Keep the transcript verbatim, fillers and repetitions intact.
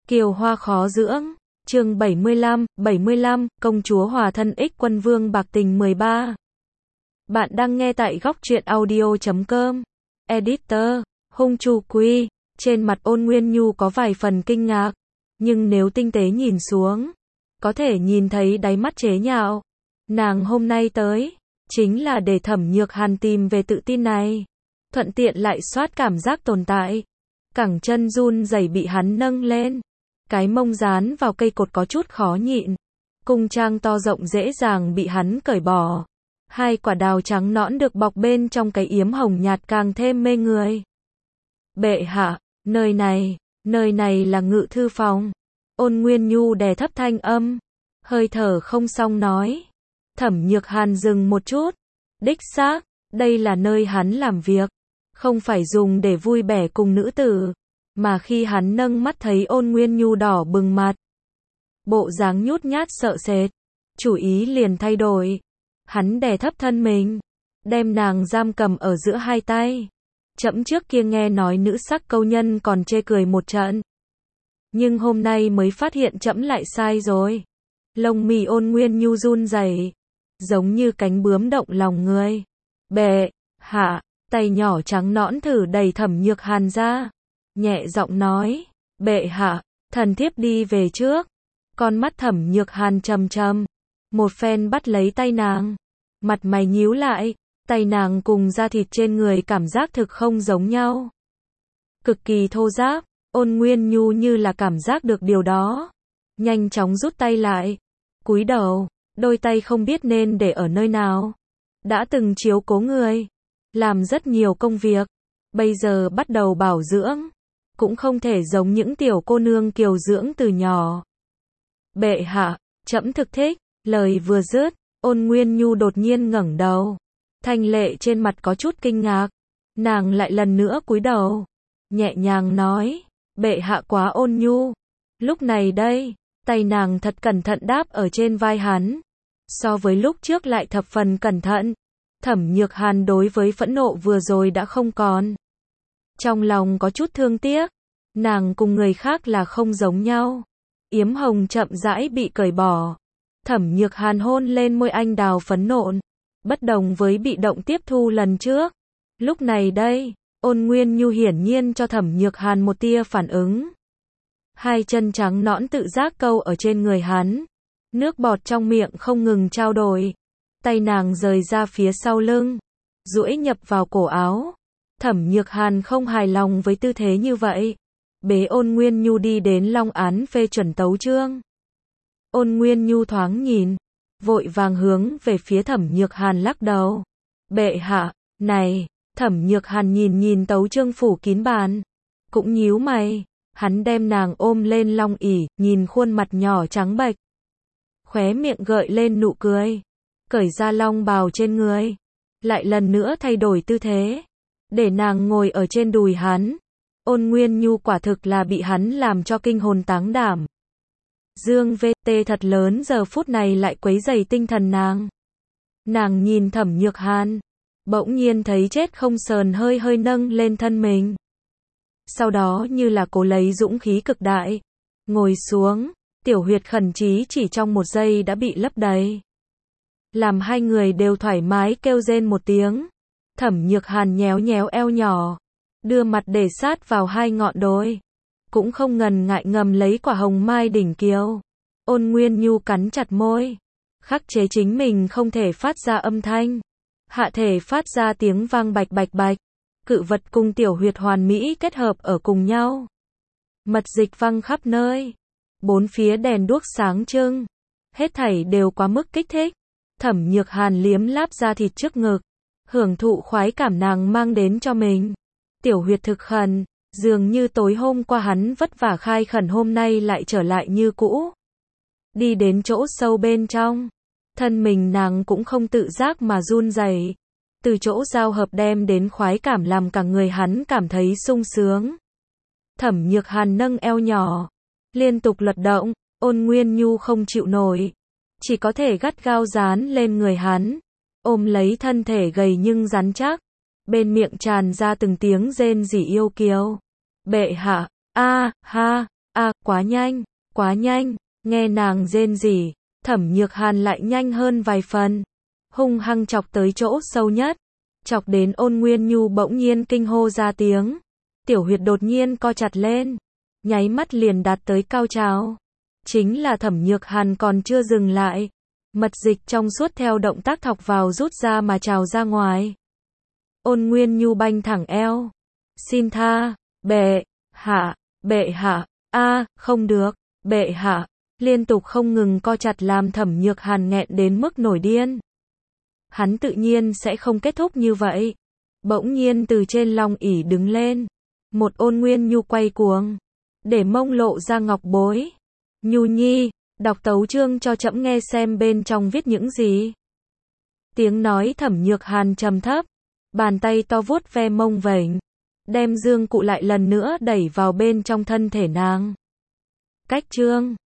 Kiều Hoa khó dưỡng, chương bảy mươi lăm, bảy mươi lăm, công chúa hòa thân ích quân vương bạc tình mười ba. Bạn đang nghe tại góc truyện audio chấm com. Editor, Hung Chu Quy, trên mặt Ôn Nguyên Nhu có vài phần kinh ngạc, nhưng nếu tinh tế nhìn xuống, có thể nhìn thấy đáy mắt chế nhạo. Nàng hôm nay tới, chính là để Thẩm Nhược Hàn tìm về tự tin này, thuận tiện lại soát cảm giác tồn tại. Cẳng chân run rẩy bị hắn nâng lên, cái mông dán vào cây cột có chút khó nhịn, cung trang to rộng dễ dàng bị hắn cởi bỏ. Hai quả đào trắng nõn được bọc bên trong cái yếm hồng nhạt càng thêm mê người. Bệ hạ, nơi này, nơi này là ngự thư phòng. Ôn Nguyên Nhu đè thấp thanh âm, hơi thở không xong nói. Thẩm Nhược Hàn dừng một chút, đích xác, đây là nơi hắn làm việc, không phải dùng để vui vẻ cùng nữ tử, mà khi hắn nâng mắt thấy Ôn Nguyên Nhu đỏ bừng mặt, bộ dáng nhút nhát sợ sệt, chủ ý liền thay đổi. Hắn đè thấp thân mình, đem nàng giam cầm ở giữa hai tay. Trẫm trước kia nghe nói nữ sắc câu nhân còn chê cười một trận, nhưng hôm nay mới phát hiện trẫm lại sai rồi. Lông mi Ôn Nguyên Nhu run rẩy, giống như cánh bướm động lòng người. Bệ hạ, tay nhỏ trắng nõn thử đẩy Thẩm Nhược Hàn ra, nhẹ giọng nói, bệ hạ, thần thiếp đi về trước. Con mắt Thẩm Nhược Hàn trầm trầm, một phen bắt lấy tay nàng, mặt mày nhíu lại, tay nàng cùng da thịt trên người cảm giác thực không giống nhau, cực kỳ thô ráp. Ôn Nguyên Nhu như là cảm giác được điều đó, nhanh chóng rút tay lại, cúi đầu, đôi tay không biết nên để ở nơi nào. Đã từng chiếu cố người, làm rất nhiều công việc, bây giờ bắt đầu bảo dưỡng, cũng không thể giống những tiểu cô nương kiều dưỡng từ nhỏ. Bệ hạ, trẫm thực thích. Lời vừa dứt, Ôn Nguyên Nhu đột nhiên ngẩng đầu, thanh lệ trên mặt có chút kinh ngạc, nàng lại lần nữa cúi đầu, nhẹ nhàng nói, bệ hạ quá ôn nhu. Lúc này đây, tay nàng thật cẩn thận đáp ở trên vai hắn, so với lúc trước lại thập phần cẩn thận. Thẩm Nhược Hàn đối với phẫn nộ vừa rồi đã không còn, trong lòng có chút thương tiếc, nàng cùng người khác là không giống nhau. Yếm hồng chậm rãi bị cởi bỏ, Thẩm Nhược Hàn hôn lên môi anh đào phấn nộn, bất đồng với bị động tiếp thu lần trước. Lúc này đây, Ôn Nguyên Nhu hiển nhiên cho Thẩm Nhược Hàn một tia phản ứng. Hai chân trắng nõn tự giác câu ở trên người hắn, nước bọt trong miệng không ngừng trao đổi. Tay nàng rời ra phía sau lưng, duỗi nhập vào cổ áo. Thẩm Nhược Hàn không hài lòng với tư thế như vậy, bế Ôn Nguyên Nhu đi đến Long Án phê chuẩn tấu chương. Ôn Nguyên Nhu thoáng nhìn, vội vàng hướng về phía Thẩm Nhược Hàn lắc đầu. Bệ hạ, này. Thẩm Nhược Hàn nhìn nhìn tấu chương phủ kín bàn, cũng nhíu mày. Hắn đem nàng ôm lên long ỷ, nhìn khuôn mặt nhỏ trắng bệch, khóe miệng gợi lên nụ cười, cởi ra long bào trên người, lại lần nữa thay đổi tư thế, để nàng ngồi ở trên đùi hắn. Ôn Nguyên Nhu quả thực là bị hắn làm cho kinh hồn táng đảm. Dương vê tê thật lớn giờ phút này lại quấy rầy tinh thần nàng. Nàng nhìn Thẩm Nhược Hàn, bỗng nhiên thấy chết không sờn hơi hơi nâng lên thân mình. Sau đó như là cố lấy dũng khí cực đại, ngồi xuống, tiểu huyệt khẩn trí chỉ trong một giây đã bị lấp đầy, làm hai người đều thoải mái kêu rên một tiếng. Thẩm Nhược Hàn nhéo nhéo eo nhỏ, đưa mặt để sát vào hai ngọn đồi, cũng không ngần ngại ngầm lấy quả hồng mai đỉnh kiều. Ôn Nguyên Nhu cắn chặt môi, khắc chế chính mình không thể phát ra âm thanh, hạ thể phát ra tiếng vang bạch bạch bạch, cự vật cùng tiểu huyệt hoàn mỹ kết hợp ở cùng nhau. Mật dịch văng khắp nơi, bốn phía đèn đuốc sáng trưng, hết thảy đều quá mức kích thích. Thẩm Nhược Hàn liếm láp da thịt trước ngực, hưởng thụ khoái cảm nàng mang đến cho mình. Tiểu huyệt thực khẩn, dường như tối hôm qua hắn vất vả khai khẩn hôm nay lại trở lại như cũ. Đi đến chỗ sâu bên trong, thân mình nàng cũng không tự giác mà run rẩy. Từ chỗ giao hợp đem đến khoái cảm làm cả người hắn cảm thấy sung sướng. Thẩm Nhược Hàn nâng eo nhỏ, liên tục lật động. Ôn Nguyên Nhu không chịu nổi, chỉ có thể gắt gao dán lên người hắn, ôm lấy thân thể gầy nhưng rắn chắc, bên miệng tràn ra từng tiếng rên rỉ yêu kiều. Bệ hạ, a ha, a, quá nhanh, quá nhanh, nghe nàng rên rỉ, Thẩm Nhược Hàn lại nhanh hơn vài phần, hung hăng chọc tới chỗ sâu nhất, chọc đến Ôn Nguyên Nhu bỗng nhiên kinh hô ra tiếng, tiểu huyệt đột nhiên co chặt lên, nháy mắt liền đạt tới cao trào. Chính là Thẩm Nhược Hàn còn chưa dừng lại, mật dịch trong suốt theo động tác thọc vào rút ra mà trào ra ngoài. Ôn Nguyên Nhu banh thẳng eo, xin tha, bệ hạ, bệ hạ, a, không được, bệ hạ, liên tục không ngừng co chặt làm Thẩm Nhược Hàn nghẹn đến mức nổi điên. Hắn tự nhiên sẽ không kết thúc như vậy. Bỗng nhiên từ trên long ỷ đứng lên, một Ôn Nguyên Nhu quay cuồng, để mông lộ ra ngọc bối. Nhu nhi, đọc tấu chương cho trẫm nghe xem bên trong viết những gì. Tiếng nói Thẩm Nhược Hàn trầm thấp, bàn tay to vuốt ve mông vểnh, đem dương cụ lại lần nữa đẩy vào bên trong thân thể nàng. Cách chương